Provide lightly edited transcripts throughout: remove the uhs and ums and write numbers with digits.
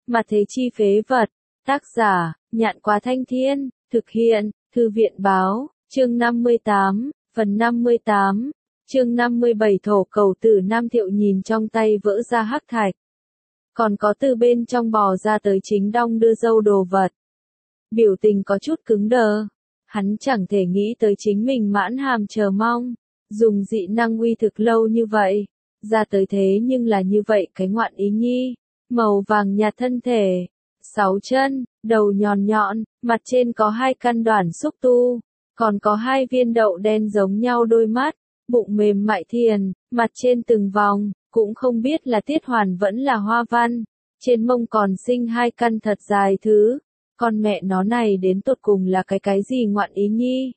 Mà thế chi phế vật. Tác giả, Nhạn Quá Thanh Thiên, thực hiện, Thư viện báo, chương 58, phần 58, chương 57 thổ cầu tử Nam Thiệu nhìn trong tay vỡ ra hắc thạch. Còn có từ bên trong bò ra tới chính đong đưa dâu đồ vật. Biểu tình có chút cứng đờ. Hắn chẳng thể nghĩ tới chính mình mãn hàm chờ mong. Dùng dị năng uy thực lâu như vậy. Ra tới thế nhưng là như vậy cái ngoạn ý nhi. Màu vàng nhạt thân thể. 6 chân, đầu nhọn nhọn, mặt trên có 2 căn đoàn xúc tu. Còn có 2 viên đậu đen giống nhau đôi mắt. Bụng mềm mại thiền, mặt trên từng vòng. Cũng không biết là tiết hoàn vẫn là hoa văn. Trên mông còn sinh 2 căn thật dài thứ. Con mẹ nó này đến tột cùng là cái gì ngoạn ý nhi.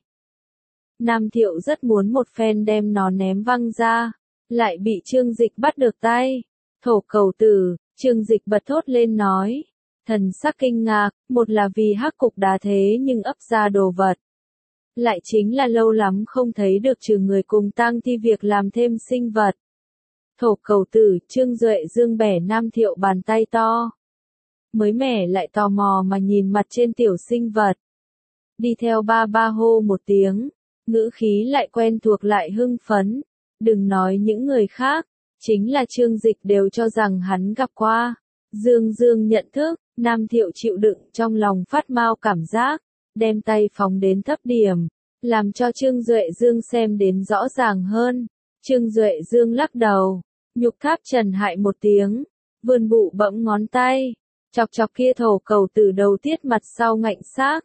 Nam Thiệu rất muốn một phen đem nó ném văng ra. Lại bị Trương Dịch bắt được tay. Thổ cầu tử, Trương Dịch bật thốt lên nói. Thần sắc kinh ngạc, một là vì hắc cục đá thế nhưng ấp ra đồ vật. Lại chính là lâu lắm không thấy được trừ người cùng tang thi việc làm thêm sinh vật. Thổ cầu tử, Trương Duệ Dương bẻ Nam Thiệu bàn tay to. Mới mẻ lại tò mò mà nhìn mặt trên tiểu sinh vật. Đi theo ba ba hô một tiếng, ngữ khí lại quen thuộc lại hưng phấn. Đừng nói những người khác, chính là Trương Dịch đều cho rằng hắn gặp qua. Dương nhận thức, Nam Thiệu chịu đựng trong lòng phát mau cảm giác, đem tay phóng đến thấp điểm, làm cho Trương Duệ Dương xem đến rõ ràng hơn. Trương Duệ Dương lắc đầu, nhục tháp trần hại một tiếng, vươn bụ bẫm ngón tay, chọc chọc kia thổ cầu tử đầu tiết mặt sau ngạnh xác.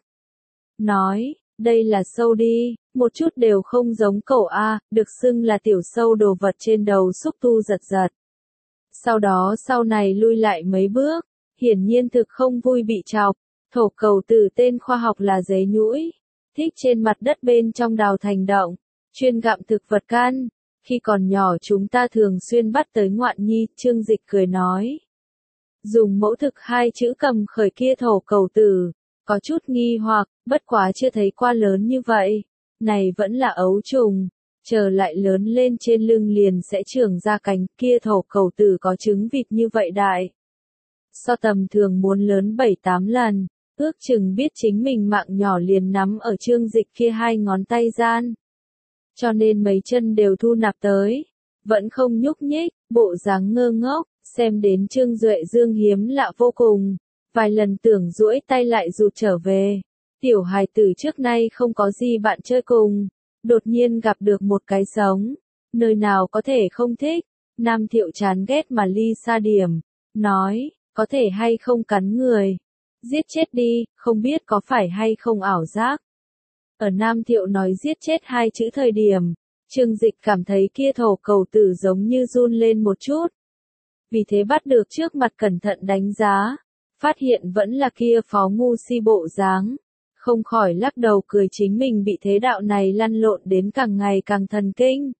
Nói, đây là sâu đi, một chút đều không giống cẩu A, được xưng là tiểu sâu đồ vật trên đầu xúc tu giật giật. Sau đó sau này lui lại mấy bước, hiển nhiên thực không vui bị chọc. Thổ cầu tử tên khoa học là giấy nhũi, thích trên mặt đất bên trong đào thành động, chuyên gặm thực vật can. Khi còn nhỏ chúng ta thường xuyên bắt tới ngoạn nhi, Trương Dịch cười nói. Dùng mẫu thực 2 chữ cầm khởi kia thổ cầu tử, có chút nghi hoặc, bất quá chưa thấy qua lớn như vậy. Này vẫn là ấu trùng, chờ lại lớn lên trên lưng liền sẽ trưởng ra cánh, kia thổ cầu tử có trứng vịt như vậy đại. So tầm thường muốn lớn 7-8 lần, ước chừng biết chính mình mạng nhỏ liền nắm ở Trương Dịch kia 2 ngón tay gian. Cho nên mấy chân đều thu nạp tới, vẫn không nhúc nhích, bộ dáng ngơ ngốc, xem đến Trương Duệ Dương hiếm lạ vô cùng, vài lần tưởng duỗi tay lại rụt trở về. Tiểu hài tử trước nay không có gì bạn chơi cùng, đột nhiên gặp được một cái sống, nơi nào có thể không thích. Nam Thiệu chán ghét mà ly xa điểm, nói, có thể hay không cắn người, giết chết đi, không biết có phải hay không ảo giác. Ở Nam Thiệu nói giết chết 2 chữ thời điểm, Trương Dịch cảm thấy kia thổ cầu tử giống như run lên một chút. Vì thế bắt được trước mặt cẩn thận đánh giá, phát hiện vẫn là kia phó ngu si bộ dáng, không khỏi lắc đầu cười chính mình bị thế đạo này lăn lộn đến càng ngày càng thần kinh.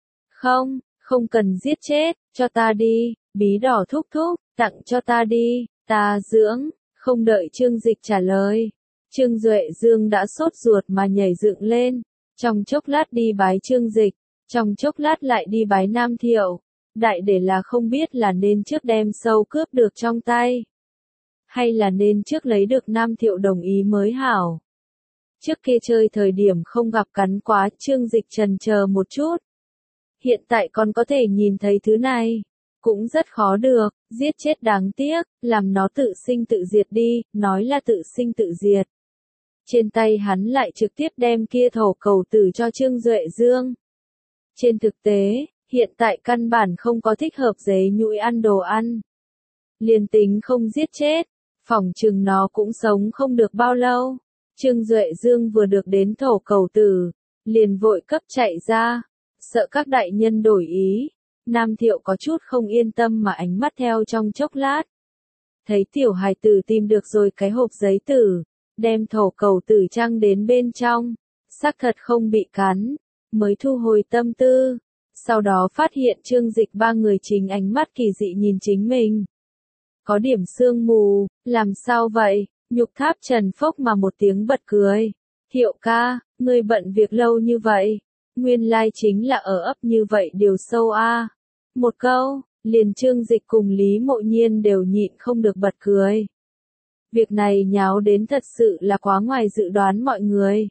Không cần giết chết, cho ta đi, bí đỏ thúc thúc, tặng cho ta đi, ta dưỡng, không đợi Trương Dịch trả lời. Trương Duệ Dương đã sốt ruột mà nhảy dựng lên, trong chốc lát đi bái Trương Dịch, trong chốc lát lại đi bái Nam Thiệu, đại để là không biết là nên trước đem sâu cướp được trong tay, hay là nên trước lấy được Nam Thiệu đồng ý mới hảo. Trước kia chơi thời điểm không gặp cắn quá, Trương Dịch chần chờ một chút. Hiện tại còn có thể nhìn thấy thứ này, cũng rất khó được, giết chết đáng tiếc, làm nó tự sinh tự diệt đi, nói là tự sinh tự diệt. Trên tay hắn lại trực tiếp đem kia thổ cầu tử cho Trương Duệ Dương. Trên thực tế, hiện tại căn bản không có thích hợp giấy nhũi ăn đồ ăn. Liền tính không giết chết, phỏng chừng nó cũng sống không được bao lâu. Trương Duệ Dương vừa được đến thổ cầu tử, liền vội cấp chạy ra, sợ các đại nhân đổi ý. Nam Thiệu có chút không yên tâm mà ánh mắt theo trong chốc lát. Thấy tiểu hài tử tìm được rồi cái hộp giấy tử, đem thổ cầu tử trang đến bên trong, xác thật không bị cắn, mới thu hồi tâm tư. Sau đó phát hiện Trương Dịch 3 người chính ánh mắt kỳ dị nhìn chính mình. Có điểm sương mù, làm sao vậy? Nhục tháp trần phốc mà một tiếng bật cười. Thiệu ca, ngươi bận việc lâu như vậy, nguyên lai chính là ở ấp như vậy điều sâu a. Một câu, Liền Trương Dịch cùng Lý Mộ Nhiên đều nhịn không được bật cười. Việc này nháo đến thật sự là quá ngoài dự đoán mọi người.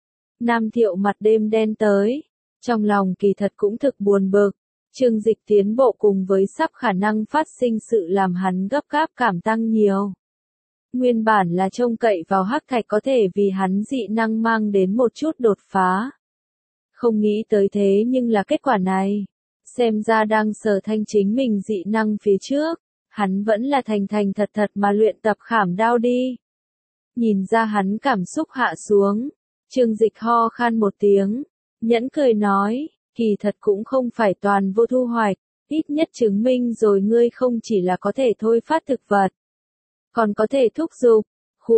Nam Thiệu mặt đêm đen tới, trong lòng kỳ thật cũng thực buồn bực. Trương Dịch tiến bộ cùng với sắp khả năng phát sinh sự làm hắn gấp gáp cảm tăng nhiều. Nguyên bản là trông cậy vào hắc thạch có thể vì hắn dị năng mang đến một chút đột phá. Không nghĩ tới thế nhưng là kết quả này. Xem ra đang sở thanh chính mình dị năng phía trước, hắn vẫn là thành thành thật thật mà luyện tập khảm đao đi. Nhìn ra hắn cảm xúc hạ xuống, Trương Dịch ho khan một tiếng, nhẫn cười nói, kỳ thật cũng không phải toàn vô thu hoạch, ít nhất chứng minh rồi ngươi không chỉ là có thể thôi phát thực vật, còn có thể thúc dục,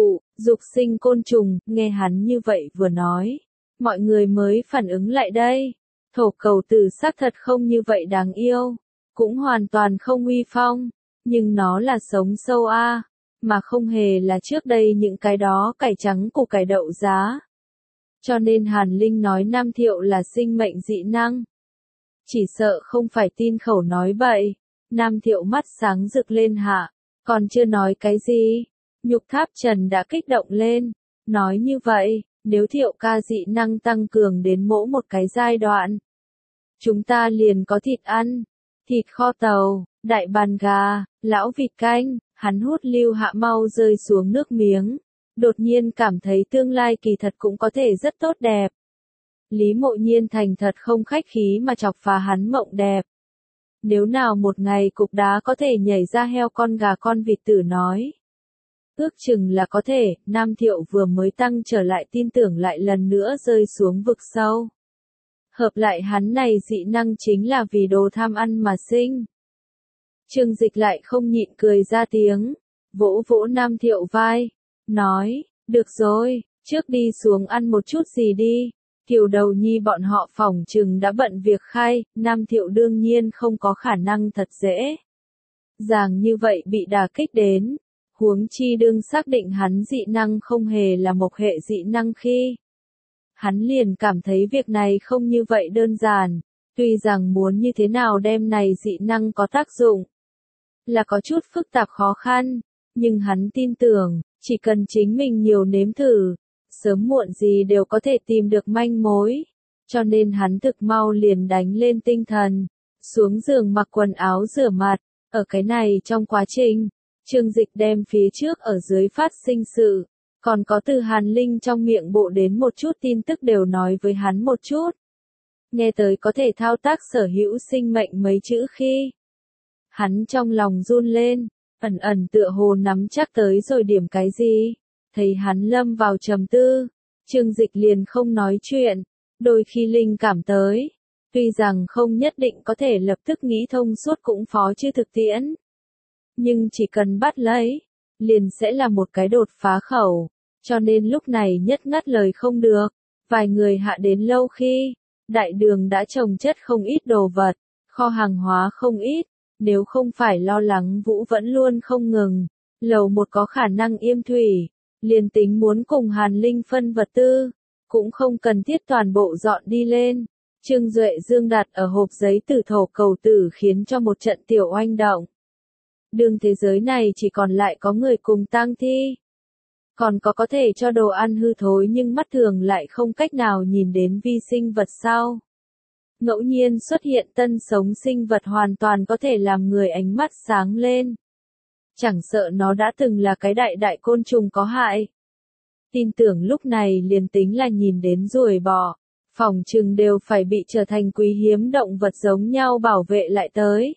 dục sinh côn trùng. Nghe hắn như vậy vừa nói, mọi người mới phản ứng lại đây. Thổ cầu tử xác thật không như vậy đáng yêu, cũng hoàn toàn không uy phong, nhưng nó là sống sâu a, mà không hề là trước đây những cái đó cải trắng củ cải đậu giá. Cho nên Hàn Linh nói Nam Thiệu là sinh mệnh dị năng. Chỉ sợ không phải tin khẩu nói bậy. Nam Thiệu mắt sáng rực lên hạ, còn chưa nói cái gì, Nhục Tháp Trần đã kích động lên, nói như vậy, nếu Thiệu ca dị năng tăng cường đến mỗi một cái giai đoạn, chúng ta liền có thịt ăn, thịt kho tàu, đại bàn gà, lão vịt canh. Hắn hút lưu hạ mau rơi xuống nước miếng, đột nhiên cảm thấy tương lai kỳ thật cũng có thể rất tốt đẹp. Lý Mộ Nhiên thành thật không khách khí mà chọc phá hắn mộng đẹp. Nếu nào một ngày cục đá có thể nhảy ra heo con gà con vịt tử nói, ước chừng là có thể. Nam Thiệu vừa mới tăng trở lại tin tưởng lại lần nữa rơi xuống vực sâu. Hợp lại hắn này dị năng chính là vì đồ tham ăn mà sinh. Trương Dịch lại không nhịn cười ra tiếng, vỗ vỗ Nam Thiệu vai, nói, được rồi, trước đi xuống ăn một chút gì đi. Kiều Đầu Nhi bọn họ phỏng chừng đã bận việc khai, Nam Thiệu đương nhiên không có khả năng thật dễ dàng như vậy bị đả kích đến. Huống chi đương xác định hắn dị năng không hề là một hệ dị năng khi, hắn liền cảm thấy việc này không như vậy đơn giản. Tuy rằng muốn như thế nào đem này dị năng có tác dụng, là có chút phức tạp khó khăn, nhưng hắn tin tưởng, chỉ cần chính mình nhiều nếm thử, sớm muộn gì đều có thể tìm được manh mối. Cho nên hắn thực mau liền đánh lên tinh thần, xuống giường mặc quần áo rửa mặt. Ở cái này trong quá trình, Trương Dịch đem phía trước ở dưới phát sinh sự, còn có từ Hàn Linh trong miệng bộ đến một chút tin tức đều nói với hắn một chút. Nghe tới có thể thao tác sở hữu sinh mệnh mấy chữ khi, hắn trong lòng run lên, ẩn ẩn tựa hồ nắm chắc tới rồi điểm cái gì. Thấy hắn lâm vào trầm tư, Trương Dịch liền không nói chuyện. Đôi khi linh cảm tới, tuy rằng không nhất định có thể lập tức nghĩ thông suốt cũng phó chư thực tiễn, nhưng chỉ cần bắt lấy, liền sẽ là một cái đột phá khẩu. Cho nên lúc này nhất ngắt lời không được. Vài người hạ đến lâu khi, đại đường đã trồng chất không ít đồ vật, kho hàng hóa không ít. Nếu không phải lo lắng Vũ vẫn luôn không ngừng, lầu một có khả năng yêm thủy, liền tính muốn cùng Hàn Linh phân vật tư, cũng không cần thiết toàn bộ dọn đi lên. Trương Duệ Dương đặt ở hộp giấy tử thổ cầu tử khiến cho một trận tiểu oanh động. Đường thế giới này chỉ còn lại có người cùng tang thi. Còn có thể cho đồ ăn hư thối nhưng mắt thường lại không cách nào nhìn đến vi sinh vật sao. Ngẫu nhiên xuất hiện tân sống sinh vật hoàn toàn có thể làm người ánh mắt sáng lên. Chẳng sợ nó đã từng là cái đại côn trùng có hại. Tin tưởng lúc này liền tính là nhìn đến ruồi bò, phỏng chừng đều phải bị trở thành quý hiếm động vật giống nhau bảo vệ lại tới.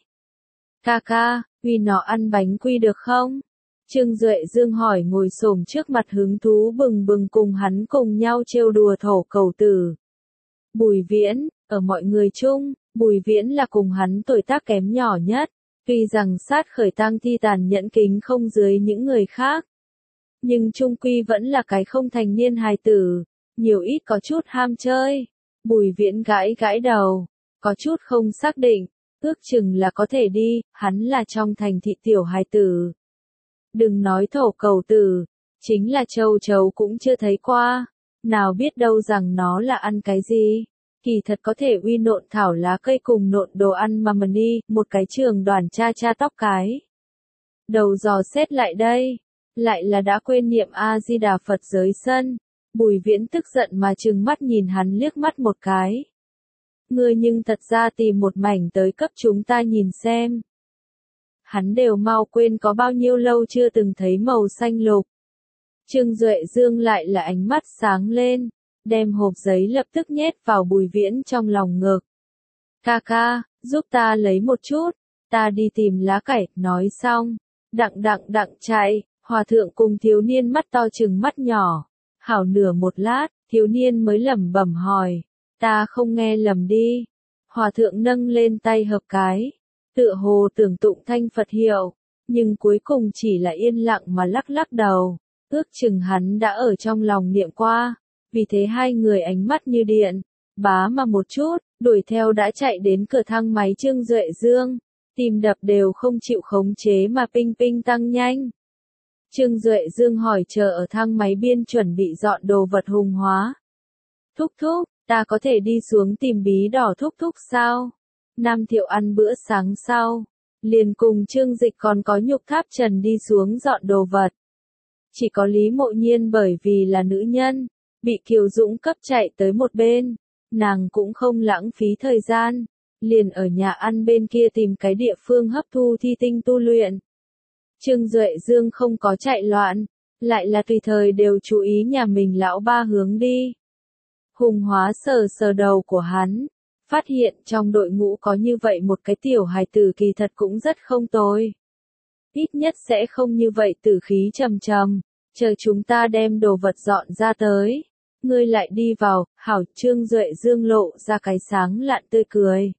Ca, uy nó ăn bánh quy được không? Trương Duệ Dương hỏi ngồi xổm trước mặt hứng thú bừng bừng cùng hắn cùng nhau trêu đùa thổ cầu tử. Bùi Viễn, ở mọi người chung, Bùi Viễn là cùng hắn tuổi tác kém nhỏ nhất, tuy rằng sát khởi tang thi tàn nhẫn kính không dưới những người khác. Nhưng chung quy vẫn là cái không thành niên hài tử, nhiều ít có chút ham chơi. Bùi Viễn gãi đầu, có chút không xác định, ước chừng là có thể đi, hắn là trong thành thị tiểu hài tử. Đừng nói thổ cầu tử, chính là châu chấu cũng chưa thấy qua, nào biết đâu rằng nó là ăn cái gì. Kỳ thật có thể uy nộn thảo lá cây cùng nộn đồ ăn mà mani, một cái trường đoàn cha cha tóc cái. Đầu dò xét lại đây, lại là đã quên niệm A-di-đà Phật giới sân. Bùi Viễn tức giận mà trừng mắt nhìn hắn liếc mắt một cái. Ngươi nhưng thật ra tìm một mảnh tới cấp chúng ta nhìn xem. Hắn đều mau quên có bao nhiêu lâu chưa từng thấy màu xanh lục. Trương Duệ Dương lại là ánh mắt sáng lên, đem hộp giấy lập tức nhét vào Bùi Viễn trong lòng ngực. Ca ca, giúp ta lấy một chút, ta đi tìm lá cải, nói xong. Đặng chạy, hòa thượng cùng thiếu niên mắt to chừng mắt nhỏ. Hảo nửa một lát, thiếu niên mới lẩm bẩm hỏi, ta không nghe lầm đi. Hòa thượng nâng lên tay hợp cái, tựa hồ tưởng tụng thanh Phật hiệu, nhưng cuối cùng chỉ là yên lặng mà lắc lắc đầu, ước chừng hắn đã ở trong lòng niệm qua, vì thế hai người ánh mắt như điện, bá mà một chút, đuổi theo đã chạy đến cửa thang máy Trương Duệ Dương, tim đập đều không chịu khống chế mà ping ping tăng nhanh. Trương Duệ Dương hỏi chờ ở thang máy biên chuẩn bị dọn đồ vật Hùng Hóa. Thúc thúc, ta có thể đi xuống tìm bí đỏ thúc thúc sao? Nam Thiệu ăn bữa sáng sau, liền cùng Trương Dịch còn có Nhục Tháp Trần đi xuống dọn đồ vật. Chỉ có Lý Mộ Nhiên bởi vì là nữ nhân, bị Kiều Dũng cấp chạy tới một bên, nàng cũng không lãng phí thời gian, liền ở nhà ăn bên kia tìm cái địa phương hấp thu thi tinh tu luyện. Trương Duệ Dương không có chạy loạn, lại là tùy thời đều chú ý nhà mình lão ba hướng đi. Hùng Hóa sờ sờ đầu của hắn, phát hiện trong đội ngũ có như vậy một cái tiểu hài tử kỳ thật cũng rất không tồi. Ít nhất sẽ không như vậy tử khí trầm trầm, chờ chúng ta đem đồ vật dọn ra tới. Ngươi lại đi vào, hảo. Trương Duệ Dương lộ ra cái sáng lạn tươi cười.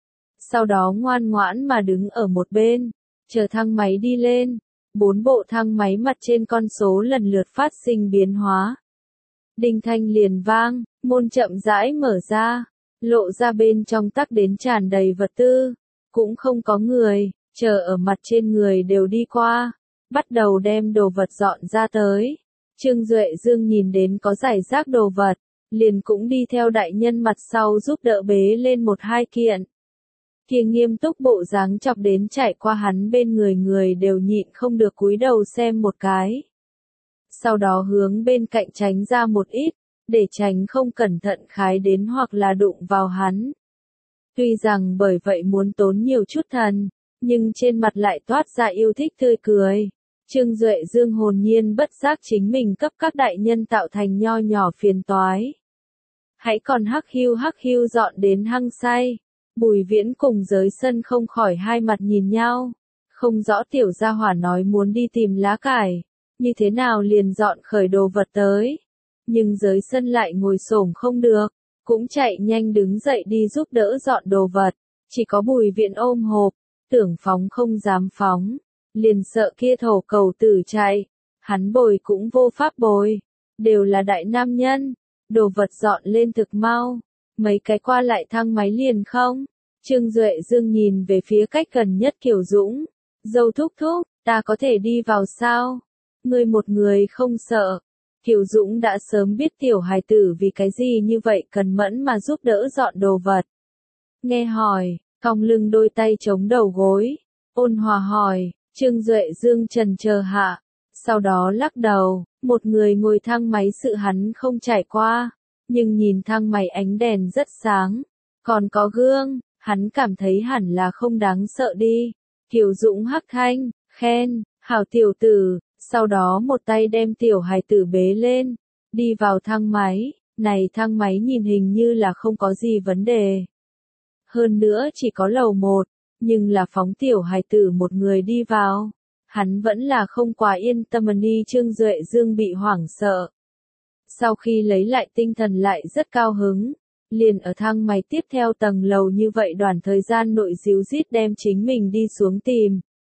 Sau đó ngoan ngoãn mà đứng ở một bên, chờ thang máy đi lên. 4 bộ thang máy mặt trên con số lần lượt phát sinh biến hóa. Đinh thanh liền vang, môn chậm rãi mở ra, lộ ra bên trong tắc đến tràn đầy vật tư, cũng không có người, chờ ở mặt trên người đều đi qua, bắt đầu đem đồ vật dọn ra tới. Trương Duệ Dương nhìn đến có giải rác đồ vật, liền cũng đi theo đại nhân mặt sau giúp đỡ bế lên một hai kiện. Kia nghiêm túc bộ dáng chọc đến trải qua hắn bên người đều nhịn không được cúi đầu xem một cái. Sau đó hướng bên cạnh tránh ra một ít, để tránh không cẩn thận khái đến hoặc là đụng vào hắn. Tuy rằng bởi vậy muốn tốn nhiều chút thần, nhưng trên mặt lại toát ra yêu thích tươi cười. Trương Duệ Dương hồn nhiên bất giác chính mình cấp các đại nhân tạo thành nho nhỏ phiền toái. Hãy còn hắc hiu dọn đến hăng say. Bùi Viễn cùng giới sân không khỏi hai mặt nhìn nhau. Không rõ tiểu gia hỏa nói muốn đi tìm lá cải, như thế nào liền dọn khởi đồ vật tới. Nhưng giới sân lại ngồi xổm không được, cũng chạy nhanh đứng dậy đi giúp đỡ dọn đồ vật. Chỉ có Bùi Viễn ôm hộp, tưởng phóng không dám phóng, liền sợ kia thổ cầu tử chạy. Hắn bồi cũng vô pháp bồi, đều là đại nam nhân, đồ vật dọn lên thực mau. Mấy cái qua lại thang máy liền không. Trương Duệ Dương nhìn về phía cách gần nhất Kiều Dũng. Dâu thúc thúc, ta có thể đi vào sao? Ngươi một người không sợ. Kiều Dũng đã sớm biết tiểu hài tử vì cái gì như vậy cần mẫn mà giúp đỡ dọn đồ vật. Nghe hỏi, cong lưng đôi tay chống đầu gối. Ôn hòa hỏi, Trương Duệ Dương trần chờ hạ. Sau đó lắc đầu, một người ngồi thang máy sự hắn không trải qua. Nhưng nhìn thang máy ánh đèn rất sáng, còn có gương, hắn cảm thấy hẳn là không đáng sợ đi. Kiều Dũng hắc thanh, khen, hảo tiểu tử, sau đó một tay đem tiểu hài tử bế lên, đi vào thang máy. Này thang máy nhìn hình như là không có gì vấn đề. Hơn nữa chỉ có lầu 1, nhưng là phóng tiểu hài tử một người đi vào. Hắn vẫn là không quá yên tâm đi. Trương Duệ Dương bị hoảng sợ. Sau khi lấy lại tinh thần lại rất cao hứng, liền ở thang máy tiếp theo tầng lầu như vậy đoạn thời gian nội díu dít đem chính mình đi xuống tìm.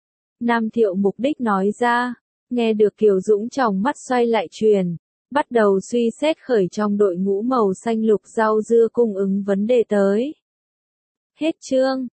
Nam Thiệu mục đích nói ra, nghe được Kiều Dũng trong mắt xoay lại truyền, bắt đầu suy xét khởi trong đội ngũ màu xanh lục rau dưa cung ứng vấn đề tới. Hết chương.